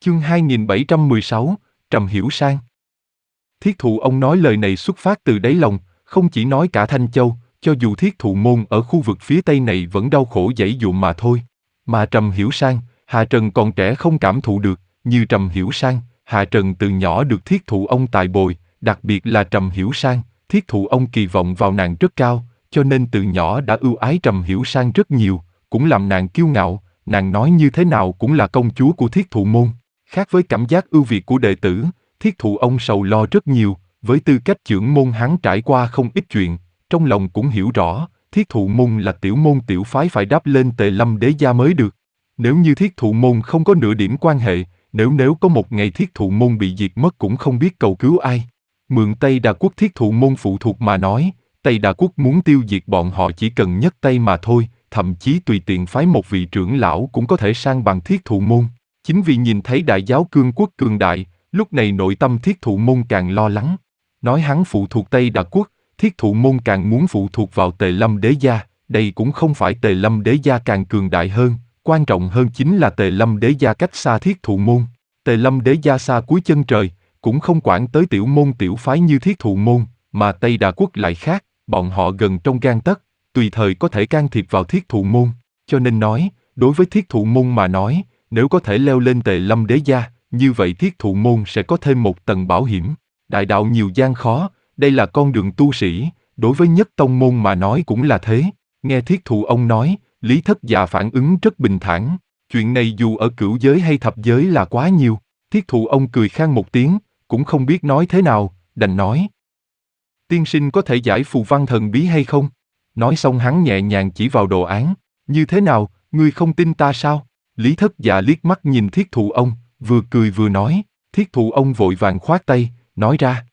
Chương 2716, Trầm Hiểu Sang. Thiết Thụ ông nói lời này xuất phát từ đáy lòng, không chỉ nói cả Thanh Châu, cho dù Thiết Thụ môn ở khu vực phía Tây này vẫn đau khổ giãy giụa mà thôi. Mà Trầm Hiểu Sang, Hạ Trần còn trẻ không cảm thụ được, như Trầm Hiểu Sang, Hạ Trần từ nhỏ được Thiết Thụ ông tài bồi, đặc biệt là Trầm Hiểu Sang, Thiết Thụ ông kỳ vọng vào nàng rất cao, cho nên từ nhỏ đã ưu ái Trầm Hiểu Sang rất nhiều, cũng làm nàng kiêu ngạo, nàng nói như thế nào cũng là công chúa của Thiết Thụ môn. Khác với cảm giác ưu việt của đệ tử, Thiết Thụ ông sầu lo rất nhiều, với tư cách trưởng môn hắn trải qua không ít chuyện, trong lòng cũng hiểu rõ, Thiết Thụ môn là tiểu môn tiểu phái phải đáp lên Tề Lâm Đế gia mới được. Nếu như Thiết Thụ môn không có nửa điểm quan hệ, nếu có một ngày Thiết Thụ môn bị diệt mất cũng không biết cầu cứu ai. Mượn Tây Đà Quốc Thiết Thụ môn phụ thuộc mà nói, Tây Đà Quốc muốn tiêu diệt bọn họ chỉ cần nhấc tay mà thôi, thậm chí tùy tiện phái một vị trưởng lão cũng có thể san bằng Thiết Thụ môn. Chính vì nhìn thấy đại giáo cương quốc cường đại, lúc này nội tâm Thiết Thụ môn càng lo lắng. Nói hắn phụ thuộc Tây Đà Quốc, Thiết Thụ môn càng muốn phụ thuộc vào Tề Lâm Đế gia, đây cũng không phải Tề Lâm Đế gia càng cường đại hơn, quan trọng hơn chính là Tề Lâm Đế gia cách xa Thiết Thụ môn. Tề Lâm Đế gia xa cuối chân trời, cũng không quản tới tiểu môn tiểu phái như Thiết Thụ môn, mà Tây Đà Quốc lại khác, bọn họ gần trong gang tấc, tùy thời có thể can thiệp vào Thiết Thụ môn, cho nên nói, đối với Thiết Thụ môn mà nói, nếu có thể leo lên Tề Lâm Đế gia, như vậy Thiết Thụ môn sẽ có thêm một tầng bảo hiểm. Đại đạo nhiều gian khó, đây là con đường tu sĩ, đối với nhất tông môn mà nói cũng là thế. Nghe Thiết Thụ ông nói, Lý Thất Dạ phản ứng rất bình thản, chuyện này dù ở cửu giới hay thập giới là quá nhiều. Thiết Thụ ông cười khan một tiếng, cũng không biết nói thế nào, đành nói. Tiên sinh có thể giải phù văn thần bí hay không? Nói xong hắn nhẹ nhàng chỉ vào đồ án, như thế nào, ngươi không tin ta sao? Lý Thất Dạ liếc mắt nhìn Thiết Thụ ông, vừa cười vừa nói. Thiết Thụ ông vội vàng khoát tay, nói ra.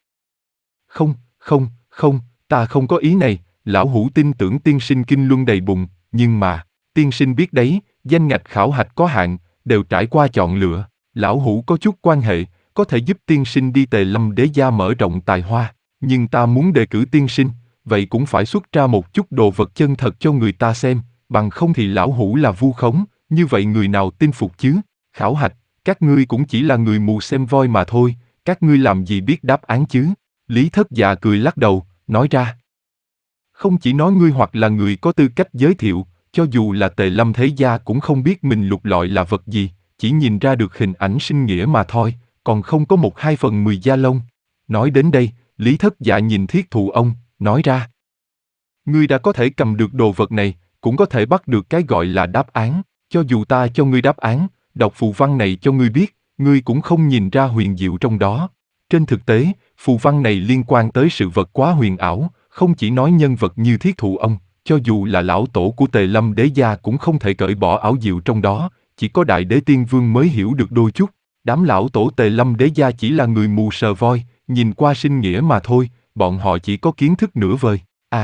Không, ta không có ý này, lão hủ tin tưởng tiên sinh kinh luân đầy bụng, nhưng mà, tiên sinh biết đấy, danh ngạch khảo hạch có hạn, đều trải qua chọn lựa, lão hủ có chút quan hệ, có thể giúp tiên sinh đi Tề Lâm Đế gia mở rộng tài hoa, nhưng ta muốn đề cử tiên sinh, vậy cũng phải xuất ra một chút đồ vật chân thật cho người ta xem, bằng không thì lão hủ là vu khống, như vậy người nào tin phục chứ? Khảo hạch, các ngươi cũng chỉ là người mù xem voi mà thôi, các ngươi làm gì biết đáp án chứ? Lý Thất Dạ cười lắc đầu, nói ra. Không chỉ nói ngươi hoặc là người có tư cách giới thiệu, cho dù là Tề Lâm Thế gia cũng không biết mình lục lọi là vật gì, chỉ nhìn ra được hình ảnh sinh nghĩa mà thôi, còn không có 1/2/10 da lông. Nói đến đây, Lý Thất Dạ nhìn Thiết Thụ ông, nói ra. Ngươi đã có thể cầm được đồ vật này, cũng có thể bắt được cái gọi là đáp án, cho dù ta cho ngươi đáp án, đọc phù văn này cho ngươi biết, ngươi cũng không nhìn ra huyền diệu trong đó. Trên thực tế, phù văn này liên quan tới sự vật quá huyền ảo, không chỉ nói nhân vật như Thiết Thụ ông, cho dù là lão tổ của Tề Lâm Đế gia cũng không thể cởi bỏ ảo diệu trong đó, chỉ có Đại Đế Tiên Vương mới hiểu được đôi chút. Đám lão tổ Tề Lâm Đế gia chỉ là người mù sờ voi, nhìn qua sinh nghĩa mà thôi, bọn họ chỉ có kiến thức nửa vời.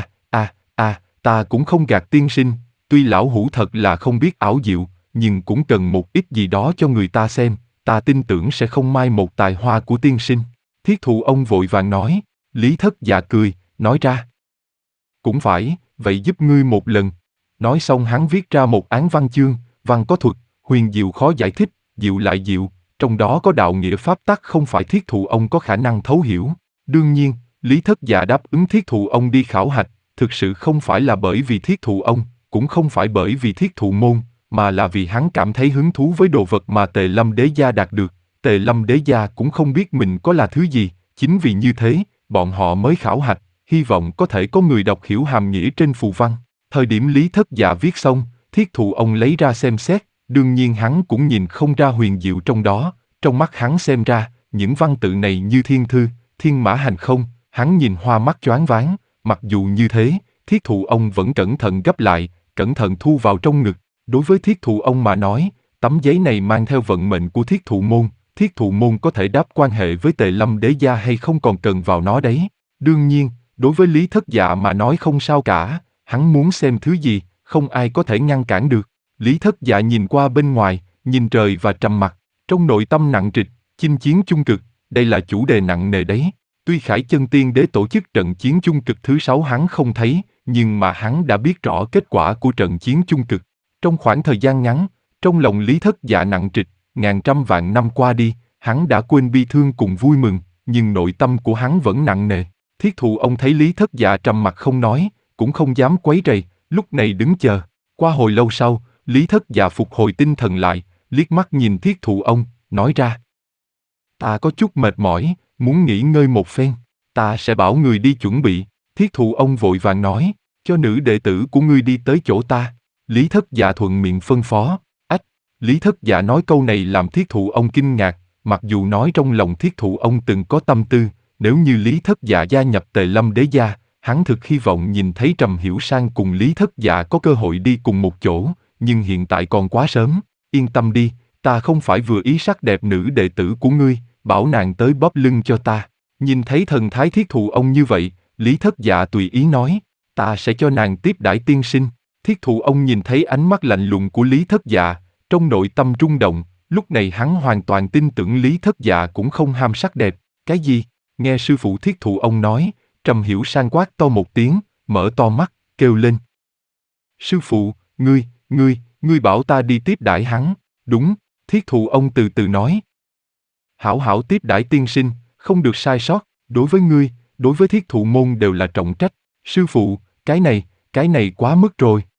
Ta cũng không gạt tiên sinh, tuy lão hủ thật là không biết ảo diệu, nhưng cũng cần một ít gì đó cho người ta xem, ta tin tưởng sẽ không mai một tài hoa của tiên sinh. Thiết Thụ ông vội vàng nói. Lý Thất Dạ cười, nói ra. Cũng phải, vậy giúp ngươi một lần. Nói xong hắn viết ra một án văn chương, văn có thuật, huyền diệu khó giải thích, diệu lại diệu, trong đó có đạo nghĩa pháp tắc không phải Thiết Thụ ông có khả năng thấu hiểu. Đương nhiên, Lý Thất Dạ đáp ứng Thiết Thụ ông đi khảo hạch, thực sự không phải là bởi vì Thiết Thụ ông, cũng không phải bởi vì Thiết Thụ môn, mà là vì hắn cảm thấy hứng thú với đồ vật mà Tề Lâm Đế gia đạt được. Tề Lâm Đế gia cũng không biết mình có là thứ gì, chính vì như thế, bọn họ mới khảo hạch, hy vọng có thể có người đọc hiểu hàm nghĩa trên phù văn. Thời điểm Lý Thất Dạ viết xong, Thiết Thụ ông lấy ra xem xét, đương nhiên hắn cũng nhìn không ra huyền diệu trong đó, trong mắt hắn xem ra, những văn tự này như thiên thư, thiên mã hành không, hắn nhìn hoa mắt choáng váng, mặc dù như thế, Thiết Thụ ông vẫn cẩn thận gấp lại, cẩn thận thu vào trong ngực. Đối với Thiết Thụ ông mà nói, tấm giấy này mang theo vận mệnh của Thiết Thụ môn, Thiết Thụ môn có thể đáp quan hệ với Tề Lâm Đế gia hay không còn cần vào nó đấy. Đương nhiên, đối với Lý Thất Dạ mà nói không sao cả, hắn muốn xem thứ gì, không ai có thể ngăn cản được. Lý Thất Dạ nhìn qua bên ngoài, nhìn trời và trầm mặc, trong nội tâm nặng trịch, chinh chiến chung cực, đây là chủ đề nặng nề đấy. Tuy Khải Chân Tiên Đế tổ chức trận chiến chung cực thứ 6 hắn không thấy, nhưng mà hắn đã biết rõ kết quả của trận chiến chung cực. Trong khoảng thời gian ngắn, trong lòng Lý Thất Dạ nặng trịch, ngàn trăm vạn năm qua đi, hắn đã quên bi thương cùng vui mừng, nhưng nội tâm của hắn vẫn nặng nề. Thiết thụ ông thấy Lý Thất Dạ trầm mặc không nói, cũng không dám quấy rầy, lúc này đứng chờ. Qua hồi lâu sau, Lý Thất Dạ phục hồi tinh thần lại, liếc mắt nhìn thiết thụ ông, nói ra. Ta có chút mệt mỏi, muốn nghỉ ngơi một phen, ta sẽ bảo người đi chuẩn bị. Thiết thụ ông vội vàng nói, cho nữ đệ tử của ngươi đi tới chỗ ta. Lý Thất Dạ thuận miệng phân phó. Ách, Lý Thất Dạ nói câu này làm thiết thụ ông kinh ngạc, mặc dù nói trong lòng thiết thụ ông từng có tâm tư, nếu như Lý Thất Dạ gia nhập Tề Lâm Đế gia, hắn thực hy vọng nhìn thấy Trầm Hiểu Sang cùng Lý Thất Dạ có cơ hội đi cùng một chỗ, nhưng hiện tại còn quá sớm. Yên tâm đi, ta không phải vừa ý sắc đẹp nữ đệ tử của ngươi, bảo nàng tới bóp lưng cho ta. Nhìn thấy thần thái thiết thụ ông như vậy, Lý Thất Dạ tùy ý nói, ta sẽ cho nàng tiếp đãi tiên sinh. Thiết thụ ông nhìn thấy ánh mắt lạnh lùng của Lý Thất Dạ, trong nội tâm rung động, lúc này hắn hoàn toàn tin tưởng Lý Thất Dạ cũng không ham sắc đẹp. Cái gì? Nghe sư phụ thiết thụ ông nói, Trầm Hiểu Sang quát to một tiếng, mở to mắt, kêu lên. Sư phụ, ngươi bảo ta đi tiếp đãi hắn. Đúng, thiết thụ ông từ từ nói. Hảo hảo tiếp đãi tiên sinh, không được sai sót, đối với ngươi, đối với thiết thụ môn đều là trọng trách. Sư phụ, cái này quá mức rồi.